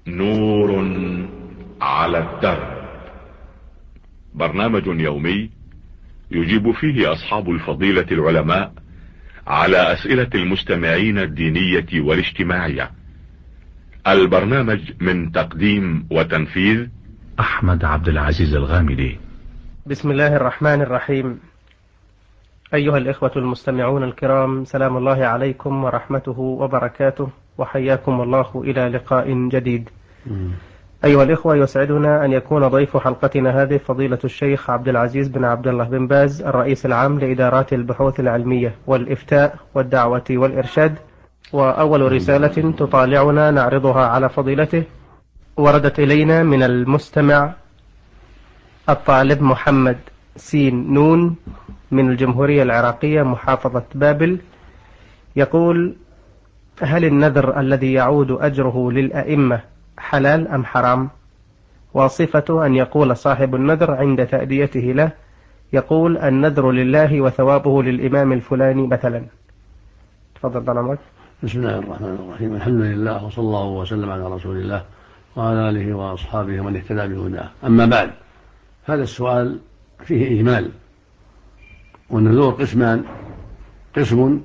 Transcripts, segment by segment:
نور على الدرب. برنامج يومي يجيب فيه أصحاب الفضيلة العلماء على أسئلة المستمعين الدينية والاجتماعية. البرنامج من تقديم وتنفيذ أحمد عبد العزيز الغامدي. بسم الله الرحمن الرحيم. أيها الإخوة المستمعون الكرام، سلام الله عليكم ورحمته وبركاته، وحياكم الله إلى لقاء جديد. أيها الإخوة، يسعدنا أن يكون ضيف حلقتنا هذه فضيلة الشيخ عبد العزيز بن عبد الله بن باز، الرئيس العام لإدارات البحوث العلمية والإفتاء والدعوة والإرشاد. وأول رسالة تطالعنا نعرضها على فضيلته وردت إلينا من المستمع الطالب محمد سين نون من الجمهورية العراقية محافظة بابل. يقول: هل النذر الذي يعود أجره للأئمة حلال أم حرام؟ وصفة أن يقول صاحب النذر عند تأديته له، يقول: النذر لله وثوابه للإمام الفلاني مثلا. تفضل ضمك. بسم الله الرحمن الرحيم. الحمد لله، وصلى الله وسلم على رسول الله وعلى آله وأصحابه ومن اهتدى بهداه. أما بعد، هذا السؤال فيه إجمال، والنذور قسمان: قسم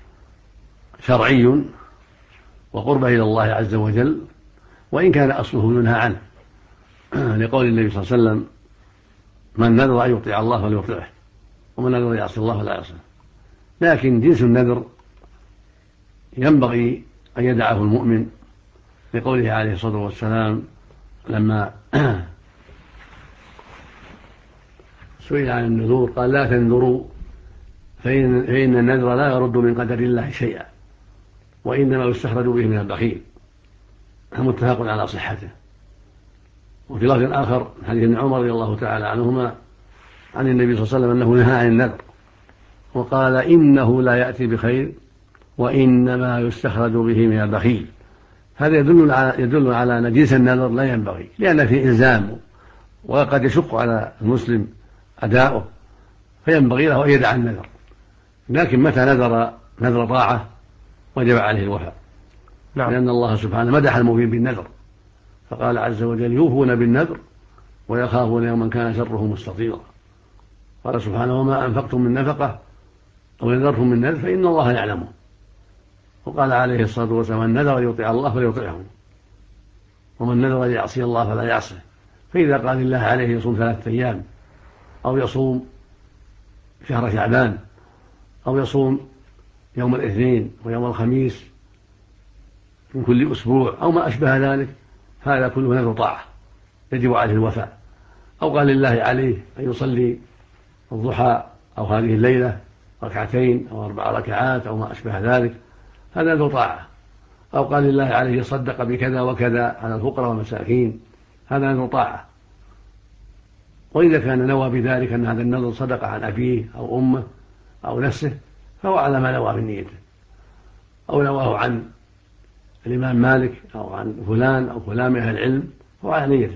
شرعي وقرب إلى الله عز وجل، وإن كان أصله ينهى عنه لقول النبي صلى الله عليه وسلم: من نذر أن يطيع الله فليطيعه، ومن نذر يعصي الله فلا يعصيه. لكن جنس النذر ينبغي أن يدعه المؤمن لقوله عليه الصلاة والسلام لما سئل عن النذور قال: لا تنذروا فإن النذر لا يرد من قدر الله شيئا، وإنما يستخرج به من البخيل. متفق على صحته. وفي لفظ آخر حديث ابن عمر رضي الله تعالى عنهما عن النبي صلى الله عليه وسلم أنه نهى عن النذر وقال: إنه لا يأتي بخير وإنما يستخرج به من البخيل. هذا يدل على أن جنس النذر لا ينبغي، لأن فيه إلزام وقد يشق على المسلم أداؤه، فينبغي له أن يدع النذر. لكن متى نذر طاعة وجب عليه الوفاء. نعم. لأن الله سبحانه مدح الموفين بالنذر، فقال عز وجل: يوفون بالنذر ويخافون يوما كان شره مستطيرا. قال سبحانه: وما أنفقتم من نفقة أو نذرتم من نذر فإن الله يعلمه. وقال عليه الصلاة والسلام: من نذر يطيع الله فليطيعه، ومن نذر يعصي الله فلا يعصه. فإذا قال الله عليه يصوم 3 أيام، أو يصوم شهر شعبان، أو يصوم يوم الاثنين ويوم الخميس من كل أسبوع أو ما أشبه ذلك، هذا كله نذر طاعة يجب عليه الوفاء. أو قال الله عليه أن يصلي الضحى أو هذه الليلة 2 أو 4 ركعات أو ما أشبه ذلك، هذا نذر طاعة. أو قال الله عليه يصدق بكذا وكذا على الفقراء والمساكين، هذا نذر طاعة. وإذا كان نوى بذلك أن هذا النذر صدق عن أبيه أو أمه أو نفسه، فهو على ما نوى من نيته. أو نواه عن الإمام مالك أو عن فلان أو فلان من أهل العلم، هو على نيته.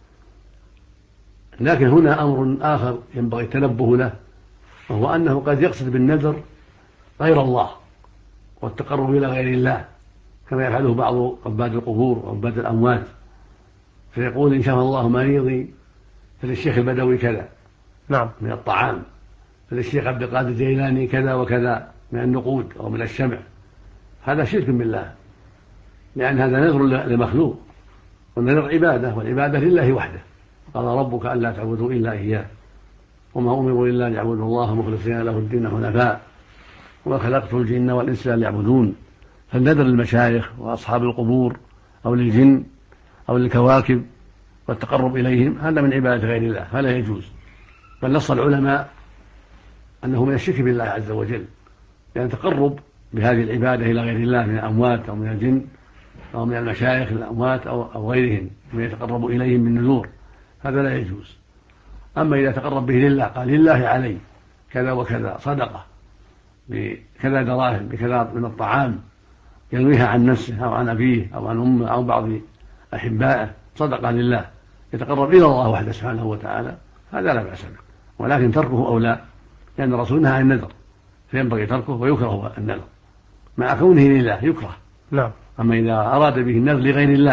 لكن هنا أمر آخر ينبغي التنبه له، وهو أنه قد يقصد بالنذر غير الله والتقرب إلى غير الله، كما يفعله بعض عباد القبور وعباد الأموات، فيقول: إن شاء الله مريضي فللشيخ البدوي كذا نعم من الطعام، فللشيخ عبد القادر الجيلاني كذا وكذا من النقود أو من الشمع. هذا شرك بالله، لأن هذا نذر لمخلوق، والنذر عبادة، والعبادة لله وحده. قال: ربك ألا تعبدوا إلا إياه وما أمروا إلا ليعبدوا الله مخلصين له الدين حنفاء وما خلقت الجن والإنس إلا ليعبدون. فالنذر للمشايخ وأصحاب القبور أو للجن أو للكواكب والتقرب إليهم هذا من عبادة غير الله، فلا يجوز. بل نص العلماء أنه من الشرك بالله عز وجل، لأن التقرب بهذه العبادة إلى غير الله من الأموات أو من الجن أو من المشايخ الأموات أو غيرهم من يتقرب إليهم بالنذور، هذا لا يجوز. أما إذا تقرب به لله، قال: لله علي كذا وكذا صدقة بكذا دراهم بكذا من الطعام، ينويها عن نفسه أو عن أبيه أو عن أمه أو بعض أحبائه، صدقة لله يتقرب إلى الله وحده سبحانه وتعالى، هذا لا بأس به. ولكن تركه أولى، لأن الرسول نهى عن النذر، فينبغي تركه ويكره النذر مع كونه لله يكره. نعم. أما إذا أراد به النذر لغير الله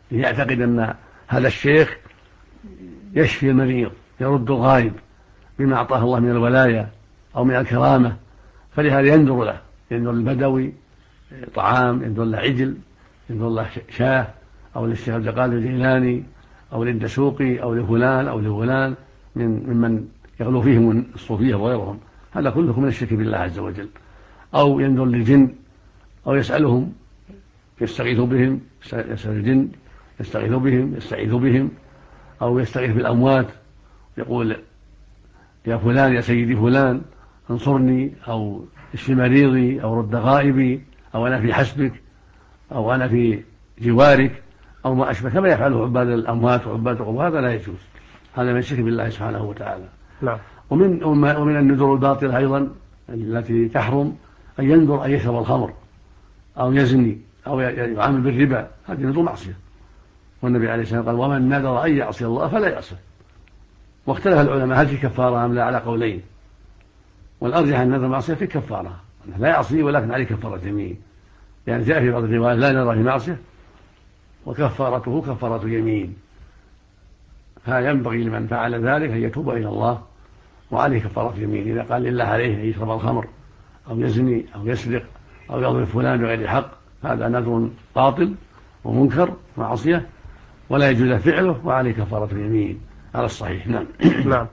يعتقد أن هذا الشيخ يشفي المريض يرد الغائب بما أعطاه الله من الولاية أو من الكرامة، فلهذا ينذر له، ينذر البدوي طعام، ينذر له عجل، ينذر له شاه، أو للشيخ عبد القادر الجيلاني أو للدسوقي أو لفلان أو لفلان ممن يغلو فيهم الصوفية وغيرهم. هذا كله من الشرك بالله عز وجل. أو ينذر للجن أو يسألهم يستغيث بهم، يسأل الجن يستغيث بهم يستعيذ بهم، أو يستغيث بالأموات يقول يا فلان يا سيدي فلان انصرني، أو اشف مريضي، أو رد غائبي، أو أنا في حسبك، أو أنا في جوارك، أو ما أشبه، كما يفعله عباد الأموات وعباد القبور. هذا لا يجوز، هذا من الشرك بالله سبحانه وتعالى. نعم. ومن النذور الباطلة أيضا التي تحرم أن ينذر أن يشرب الخمر أو يزني أو يعامل بالربا، هذه نذور معصية، والنبي عليه الصلاة والسلام قال ومن نذر أن يعصي الله فلا يعصه. واختلف العلماء هل في كفارة أم لا على قولين، والأرجح أن النذر معصية في كفارة، لا يعصي ولكن عليه كفارة يمين، يعني جاء في بعض الروايات لا نذر في معصية وكفارته كفارة يمين. فينبغي لمن فعل ذلك أن يتوب إلى الله وعليه كفارة يمين. إذا قال لله عليه أن يشرب الخمر أو يزني أو يسرق أو يضرب فلان بغير حق، هذا نذر باطل ومنكر ومعصية ولا يجوز فعله وعليه كفارة يمين على الصحيح. نعم. نعم.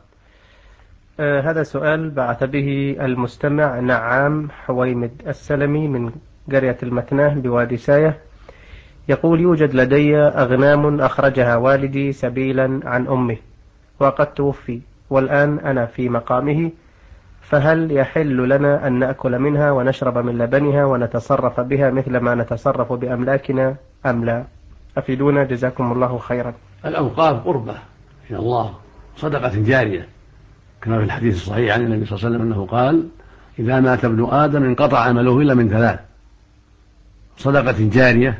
هذا سؤال بعث به المستمع نعام حويمد السلمي من قرية المكناه بوادي ساية، يقول يوجد لدي أغنام أخرجها والدي سبيلا عن أمه وقد توفي، والآن أنا في مقامه، فهل يحل لنا أن نأكل منها ونشرب من لبنها ونتصرف بها مثل ما نتصرف بأملاكنا أم لا؟ أفيدونا جزاكم الله خيرا. الأوقاف قربة إلى الله، صدقة جارية، كما في الحديث الصحيح عن النبي صلى الله عليه وسلم أنه قال إذا مات ابن آدم انقطع عمله إلا من ثلاث: صدقة جارية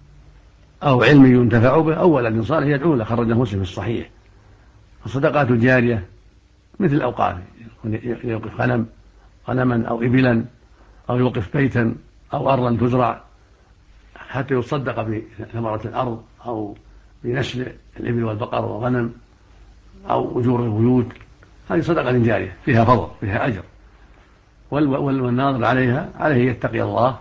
أو علم ينتفع به أو ولد صالح يدعو له، خرجه مسلم في الصحيح. الصدقات الجارية مثل الأوقاف، يوقف غنما أو إبلا، أو يوقف بيتا أو أرضا تزرع حتى يصدق بثمرة الأرض، أو بنسل الإبل والبقر والغنم، أو أجور البيوت. هذه صدقة جارية فيها فضل فيها أجر، والناظر عليه يتقي الله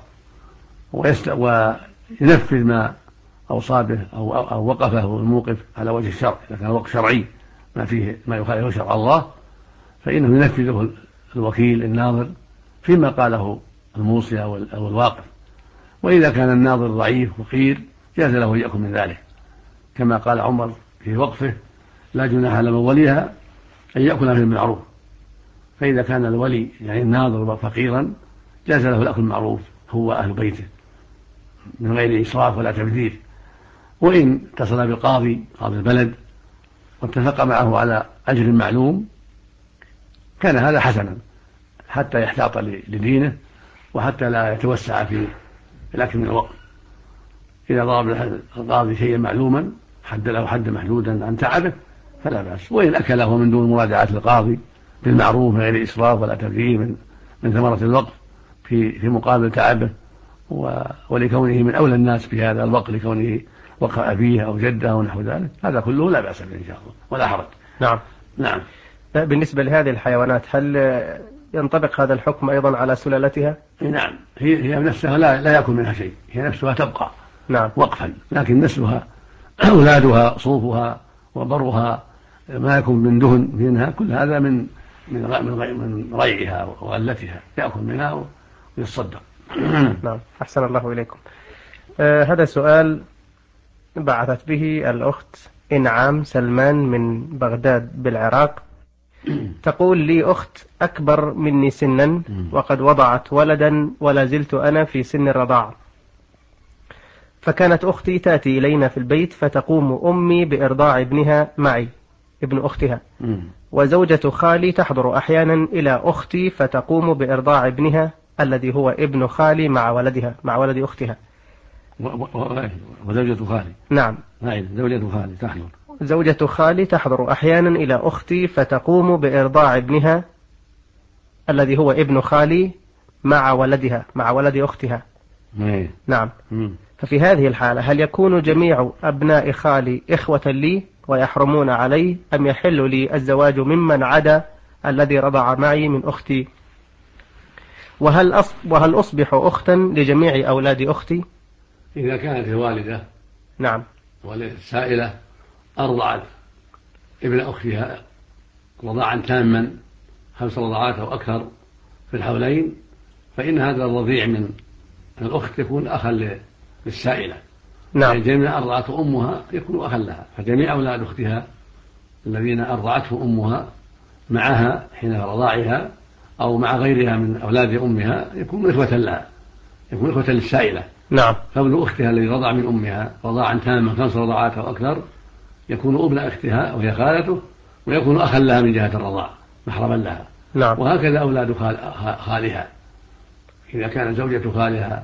وينفذ ما أوصى به أو وقفه الموقف على وجه الشرع. إذا كان وقف شرعي ما يخالف شرع الله فإنه ينفذه الوكيل الناظر فيما قاله الموصي أو الواقف. وإذا كان الناظر ضعيف فقير جاز له أن يأكل من ذلك، كما قال عمر في وقفه لا جناح على من وليها أن يأكل من المعروف. فإذا كان الولي يعني الناظر فقيرا جاز له الأكل المعروف هو أهل بيته من غير إسراف ولا تبذير. وإن اتصل بالقاضي قاضي البلد واتفق معه على أجر معلوم كان هذا حسنا حتى يحتاط لدينه وحتى لا يتوسع في الأكل من الوقت. إذا ضرب القاضي شيئا معلوما حد له حد محدودا عن تعبه فلا بأس، وإن أكله من دون مراجعة القاضي بالمعروف من غير إسراف ولا تبذير من ثمرة الوقت في مقابل تعبه ولكونه من أولى الناس في هذا الوقت لكونه وقف أبيه أو جده أو نحو ذلك، هذا كله لا بأس به إن شاء الله ولا حرج. نعم. نعم. بالنسبة لهذه الحيوانات هل ينطبق هذا الحكم أيضا على سلالتها؟ نعم، هي نفسها لا يأكل منها شيء، هي نفسها تبقى نعم وقفا، لكن نسلها أولادها صوفها وبرها ما يكون من دهن منها كل هذا من ريعها وغلتها يأكل منها ويتصدق. نعم. أحسن الله إليكم. هذا سؤال بعثت به الأخت إنعام سلمان من بغداد بالعراق، تقول لي أخت أكبر مني سنا وقد وضعت ولدا ولا زلت أنا في سن الرضاعة، فكانت أختي تأتي إلينا في البيت فتقوم أمي بإرضاع ابنها معي ابن أختها، وزوجة خالي تحضر أحيانا إلى أختي فتقوم بإرضاع ابنها الذي هو ابن خالي مع ولد أختها. وزوجة خالي. نعم. زوجة خالي تحضر. زوجة خالي تحضر أحيانا إلى أختي فتقوم بإرضاع ابنها الذي هو ابن خالي مع ولد أختها، نعم. ففي هذه الحالة هل يكون جميع أبناء خالي إخوة لي ويحرمون علي، أم يحل لي الزواج ممن عدا الذي رضع معي من أختي؟ وهل أصبح أختا لجميع أولاد أختي؟ إذا كانت الوالدة نعم والسائلة أرضعت ابن أختها رضاعا تاما 5 رضعات أو أكثر في الحولين، فإن هذا الرضيع من الأخت يكون أخا للسائلة. نعم. يعني جميع أرضعته أمها يكون أخا لها، فجميع أولاد أختها الذين أرضعته أمها معها حين رضاعها أو مع غيرها من أولاد أمها يكون إخوة لها، يكون إخوة للسائلة. نعم. فابن أختها الذي رضع من أمها رضاعا تاما 5 رضعات أو أكثر يكون ابن أختها وهي خالته، ويكون أخا لها من جهة الرضاع محرما لها. نعم. وهكذا أولاد خالها، إذا كانت زوجة خالها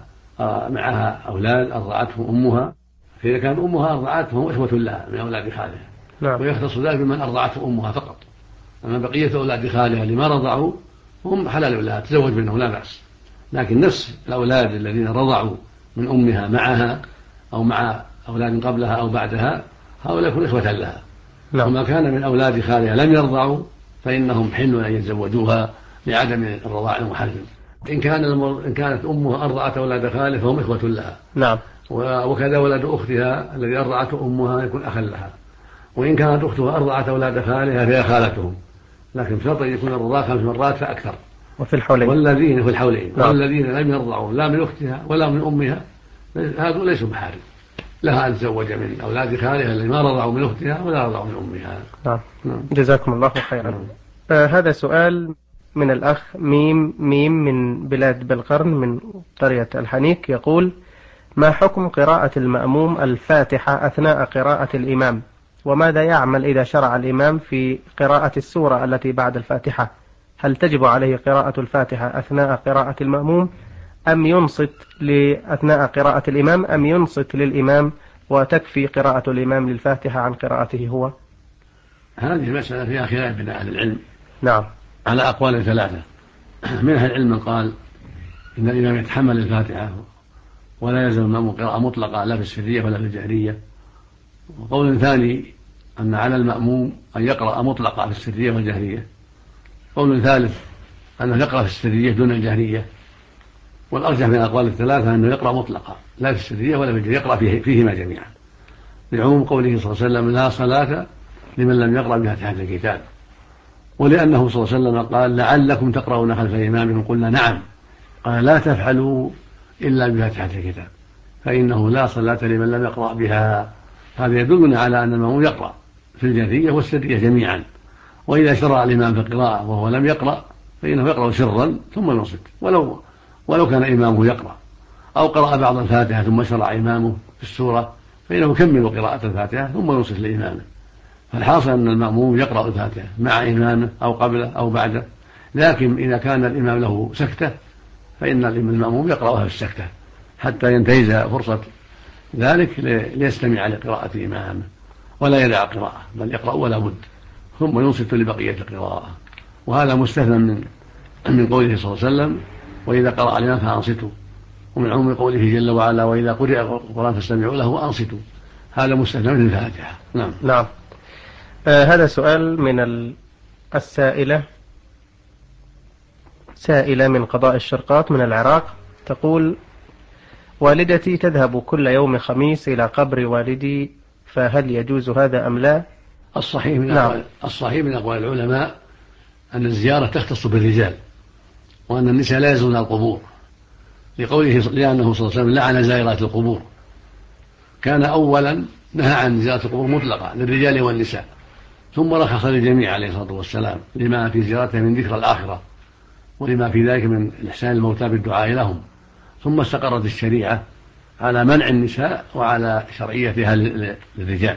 معها أولاد أرضعته أمها، فإذا كانت أمها أرضعتهم إخوة لها من أولاد خالها. نعم. ويختص ذلك بمن أرضعته أمها فقط، أما بقية أولاد خالها لما رضعوا هم حلال لها تزوج منهم لا بأس. لكن نفس الأولاد الذين رضعوا من أمها معها أو مع أولاد قبلها أو بعدها هؤلاء يكون إخوة لها. نعم. وما كان من أولاد خالها لم يرضعوا فإنهم حل أن يتزوجوها لعدم الرضاع المحرم. إن كانت أمها أرضعت أولاد خالها فهم إخوة لها. نعم. وكذا ولد أختها الذي أرضعته أمها يكون أخا لها. وإن كانت أختها أرضعت أولاد خالها فهي خالتهم، لكن بشرط أن يكون الرضاع 5 مرات فأكثر. وفي الحولين. والذين في الحولين. نعم. والذين لم يرضعوا لا من أختها ولا من أمها هذول ليسوا محارم لها أن تزوج من أولاد خالها الذين ما رضعوا من أختها ولا رضعوا من أمها. نعم. جزاكم الله خيرا. هذا سؤال من الأخ ميم من بلاد بالقرن من قرية الحنيك، يقول: ما حكم قراءة المأموم الفاتحة أثناء قراءة الإمام؟ وماذا يعمل إذا شرع الإمام في قراءة السورة التي بعد الفاتحة؟ هل تجب عليه قراءة الفاتحة أثناء قراءة المأموم أم ينصت أثناء قراءة الإمام، أم ينصت للإمام وتكفي قراءة الإمام للفاتحة عن قراءته هو؟ هذه المسألة فيها خلاف بين أهل العلم. نعم. على أقوال 3. من أهل العلم من قال إن الإمام يتحمل الفاتحة ولا يلزم المأموم قراءة مطلقة لا في السرية ولا في الجهرية. وقول ثاني أن على المأموم أن يقرأ مطلقة في السرية والجهرية. قول ثالث أنه يقرأ في السرية دون الجهرية. والأرجح من الأقوال 3 أنه يقرأ مطلقة لا في السرية ولا في الجهرية، يقرأ فيهما جميعا، لعموم قوله صلى الله عليه وسلم: لا صلاة لمن لم يقرأ بفاتحة الكتاب. ولأنه صلى الله عليه وسلم قال: لعلكم تقرؤون خلف إمامكم، قلنا نعم، قال: لا تفعلوا إلا بفاتحة الكتاب فإنه لا صلاة لمن لم يقرأ بها. هذا يدلنا على أن المأموم يقرأ في الجهرية والسرية جميعا. وإذا شرع الإمام في القراءة وهو لم يقرأ فإنه يقرأ سرا ثم ينصت، ولو كان إمامه يقرأ، أو قرأ بعض الفاتحة ثم شرع إمامه في السورة فإنه يكمل قراءة الفاتحة ثم ينصت لإمامه. فالحاصل أن المأموم يقرأ الفاتحة مع إمامه أو قبله أو بعده، لكن إذا كان الإمام له سكتة فإن المأموم يقرأها في السكتة حتى ينتهز فرصة ذلك ليستمع لقراءة إمامه ولا يدع قراءة، بل يقرأ ولا بد ثم ينصت لبقية القراءة. وهذا مستثنى من قوله صلى الله عليه وسلم: وإذا قرأ الإمام فأنصتوا. ومن عموم قوله جل وعلا: وإذا قرئ القرآن فاستمعوا له وأنصتوا. هذا مستثنى من الفاتحة. نعم. هذا سؤال من السائلة من قضاء الشرقاط من العراق، تقول: والدتي تذهب كل يوم خميس إلى قبر والدي، فهل يجوز هذا أم لا؟ الصحيح من أقوال العلماء أن الزيارة تختص بالرجال، وأن النساء لا يزورن القبور، لأنه صلى الله عليه وسلم لعن زائرات القبور. كان أولا نهى عن زيارة القبور مطلقة للرجال والنساء، ثم رخص للجميع عليه الصلاة والسلام لما في زيارته من ذكر الآخرة ولما في ذلك من إحسان الموتى بالدعاء لهم. ثم استقرت الشريعة على منع النساء وعلى شرعيتها للرجال.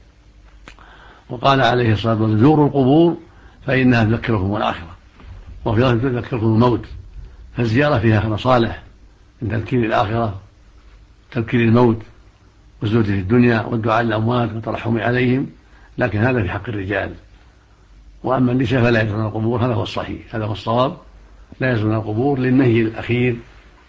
وقال عليه الصلاة والسلام: زوروا القبور فإنها تذكركم الآخرة، وفي ذلك تذكركم الموت. فالزيارة فيها مصالح من تذكير الآخرة، تذكير الموت، والزهد في الدنيا، والدعاء للأموات والترحم عليهم، لكن هذا في حق الرجال. وأما النساء فلا يزورن القبور، هذا هو الصحيح، هذا هو الصواب، لا يزورن القبور للنهي الأخير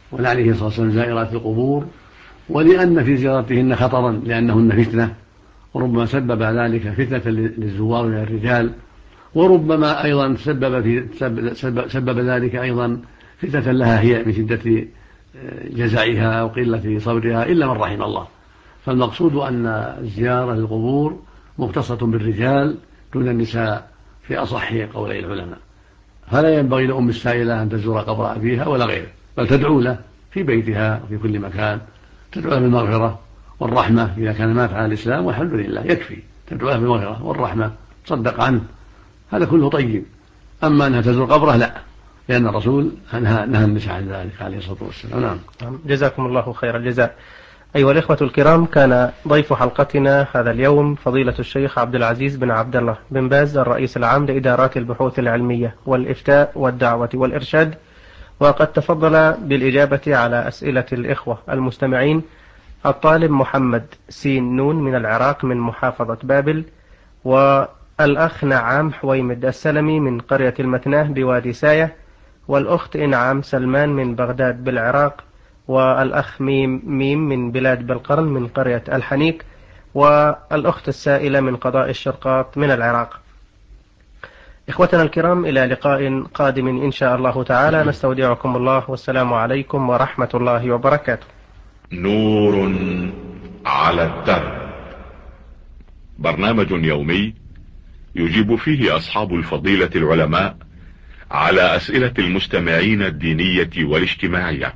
ولعنه صلى الله عليه وسلم زائرات القبور، ولأن في زيارتهن خطرا لأنهن فتنة، وربما سبب ذلك فتنة للزوار من الرجال، وربما أيضا سبب ذلك أيضا فتنة لها هي من شدة جزعها وقلة صبرها إلا من رحم الله. فالمقصود أن الزيارة للقبور مختصة بالرجال دون النساء في أصح قولي العلماء. فلا ينبغي لأم السائلة أن تزور قبر أبيها ولا غيره، بل تدعو له في بيتها وفي كل مكان، تدعو له بالمغفرة والرحمة إذا كان مات على الإسلام، والحمد لله يكفي، تدعو له بالمغفرة والرحمة، تصدق عنه، هذا كله طيب. أما أنها تزور قبره لا، لأن الرسول نهى النساء عن ذلك عليه الصلاة والسلام. نعم. جزاكم الله خير الجزاء. أيها الإخوة الكرام، كان ضيف حلقتنا هذا اليوم فضيلة الشيخ عبد العزيز بن عبد الله بن باز، الرئيس العام لإدارات البحوث العلمية والإفتاء والدعوة والإرشاد، وقد تفضل بالإجابة على أسئلة الإخوة المستمعين الطالب محمد سين نون من العراق من محافظة بابل، والأخ نعام حويمد السلمي من قرية المتناه بوادي ساية، والأخت إنعام سلمان من بغداد بالعراق، والأخ ميم من بلاد بالقرن من قرية الحنيك، والأخت السائلة من قضاء الشرقاط من العراق. إخوتنا الكرام، إلى لقاء قادم إن شاء الله تعالى، نستودعكم الله، والسلام عليكم ورحمة الله وبركاته. نور على الدرب، برنامج يومي يجيب فيه أصحاب الفضيلة العلماء على أسئلة المستمعين الدينية والاجتماعية.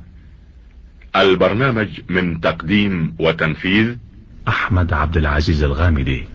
البرنامج من تقديم وتنفيذ أحمد عبد العزيز الغامدي.